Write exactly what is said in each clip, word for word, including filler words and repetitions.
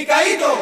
Picadito.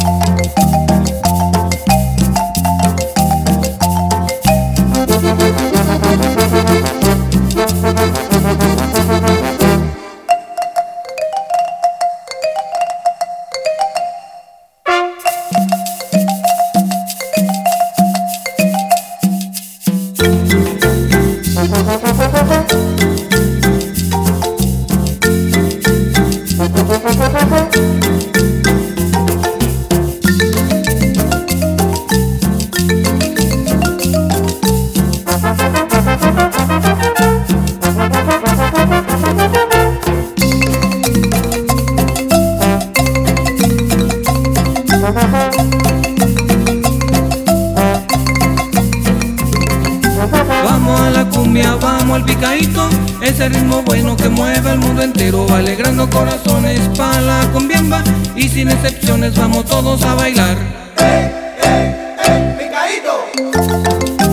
Vamos a la cumbia, vamos al picadito, ese ritmo bueno que mueve el mundo entero, va alegrando corazones pa' la cumbiamba y sin excepciones vamos todos a bailar. ¡Ey, ey, ey! ¡Picadito!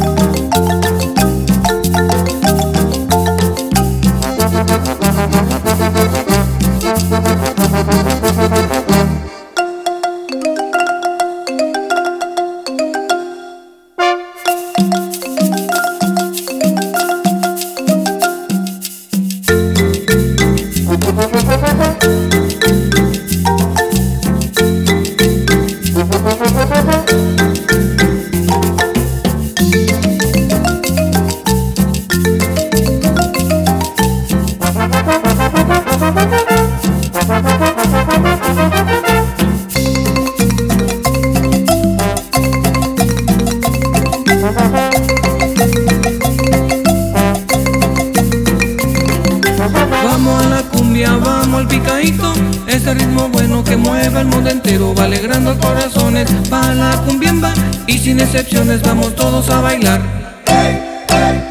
Vamos a la cumbia, vamos al picadito, ese ritmo bueno que mueve el mundo entero, va alegrando corazones pa' la cumbiamba y sin excepciones vamos todos a bailar. ¡Ey, ey!